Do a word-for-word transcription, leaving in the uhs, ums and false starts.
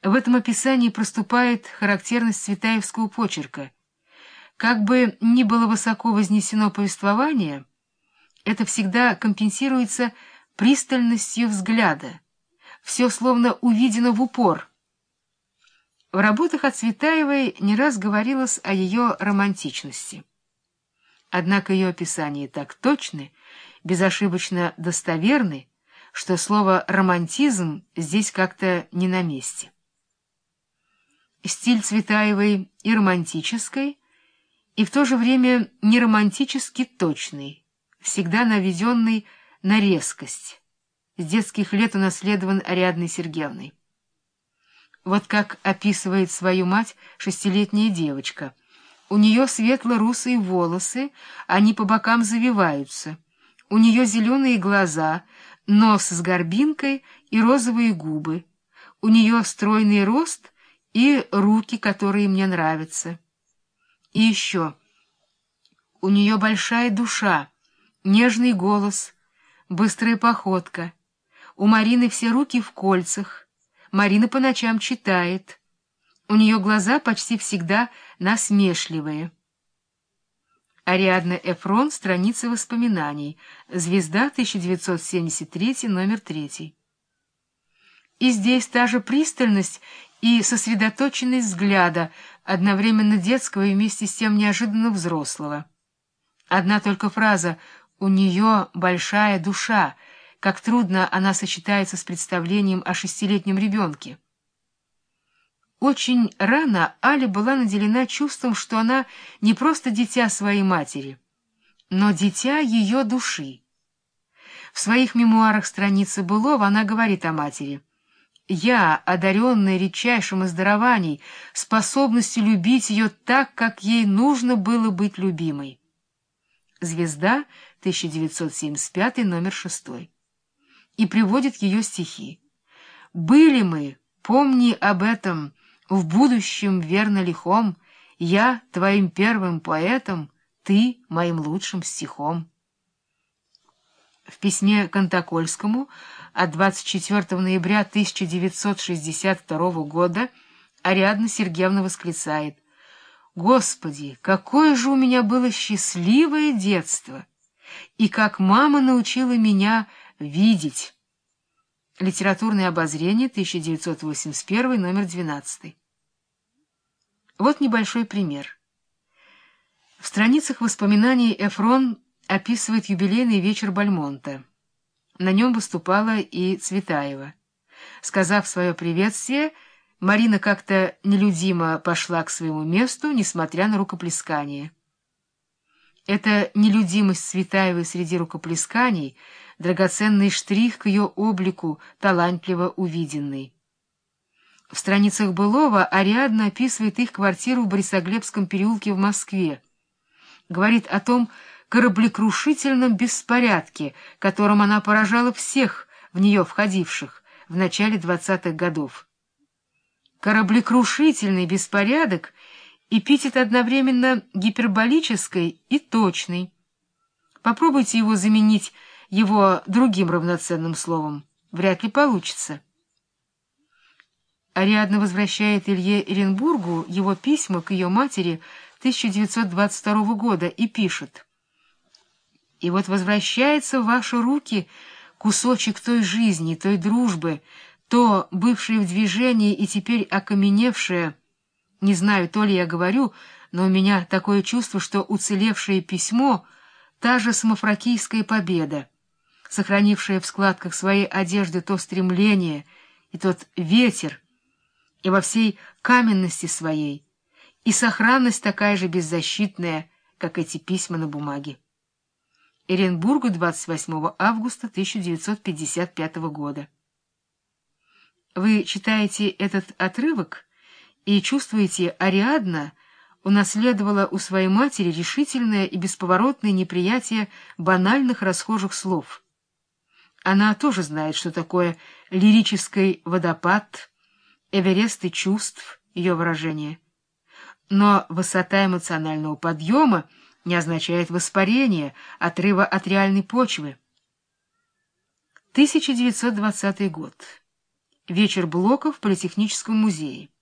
В этом описании проступает характерность цветаевского почерка. Как бы ни было высоко вознесено повествование, это всегда компенсируется пристальностью взгляда. Все словно увидено в упор. В работах о Цветаевой не раз говорилось о ее романтичности. Однако ее описания так точны, безошибочно достоверны, что слово «романтизм» здесь как-то не на месте. Стиль Цветаевой и романтический, и в то же время не романтически точный, всегда наведенный на резкость, с детских лет унаследован Ариадной Сергеевной. Вот как описывает свою мать шестилетняя девочка. У нее светло-русые волосы, они по бокам завиваются. У нее зеленые глаза, нос с горбинкой и розовые губы. У нее стройный рост и руки, которые мне нравятся. И еще. У нее большая душа, нежный голос, быстрая походка. У Марины все руки в кольцах. Марина по ночам читает. У нее глаза почти всегда насмешливые. Ариадна Эфрон, страница воспоминаний. Звезда, тысяча девятьсот семьдесят три, номер три. И здесь та же пристальность и сосредоточенность взгляда, одновременно детского и вместе с тем неожиданно взрослого. Одна только фраза «у нее большая душа», как трудно она сочетается с представлением о шестилетнем ребенке. Очень рано Аля была наделена чувством, что она не просто дитя своей матери, но дитя ее души. В своих мемуарах страницы Былова она говорит о матери: «Я, одаренная редчайшим из дарований, способностью любить ее так, как ей нужно было быть любимой». Звезда, тысяча девятьсот семьдесят пять, номер шесть. И приводит ее стихи. «Были мы, помни об этом, в будущем верно лихом, я твоим первым поэтом, ты моим лучшим стихом». В письме Кантокольскому от двадцать четвёртого ноября тысяча девятьсот шестьдесят второго года Ариадна Сергеевна восклицает: «Господи, какое же у меня было счастливое детство! И как мама научила меня видеть». Литературное обозрение, тысяча девятьсот восемьдесят один, номер двенадцать. Вот небольшой пример. В страницах воспоминаний Эфрон описывает юбилейный вечер Бальмонта. На нем выступала и Цветаева. Сказав свое приветствие, Марина как-то нелюдимо пошла к своему месту, несмотря на рукоплескание. Эта нелюдимость Цветаевой среди рукоплесканий — драгоценный штрих к ее облику, талантливо увиденный. В страницах Былова Ариадна описывает их квартиру в Борисоглебском переулке в Москве. Говорит о том кораблекрушительном беспорядке, которым она поражала всех в нее входивших в начале двадцатых годов. Кораблекрушительный беспорядок — эпитет одновременно гиперболический и точный. Попробуйте его заменить его другим равноценным словом. Вряд ли получится. Ариадна возвращает Илье Эренбургу его письма к ее матери тысяча девятьсот двадцать второго года и пишет: «И вот возвращается в ваши руки кусочек той жизни, той дружбы, то, бывшее в движении и теперь окаменевшее, не знаю, то ли я говорю, но у меня такое чувство, что уцелевшее письмо — та же самофракийская победа, сохранившая в складках своей одежды то стремление и тот ветер, и во всей каменности своей, и сохранность такая же беззащитная, как эти письма на бумаге». Эренбургу, двадцать восьмого августа тысяча девятьсот пятьдесят пятого года. Вы читаете этот отрывок и чувствуете, Ариадна унаследовала у своей матери решительное и бесповоротное неприятие банальных расхожих слов. Она тоже знает, что такое лирический водопад, эвересты чувств, ее выражение. Но высота эмоционального подъема не означает воспарения, отрыва от реальной почвы. тысяча девятьсот двадцатый год. Вечер Блока в Политехническом музее.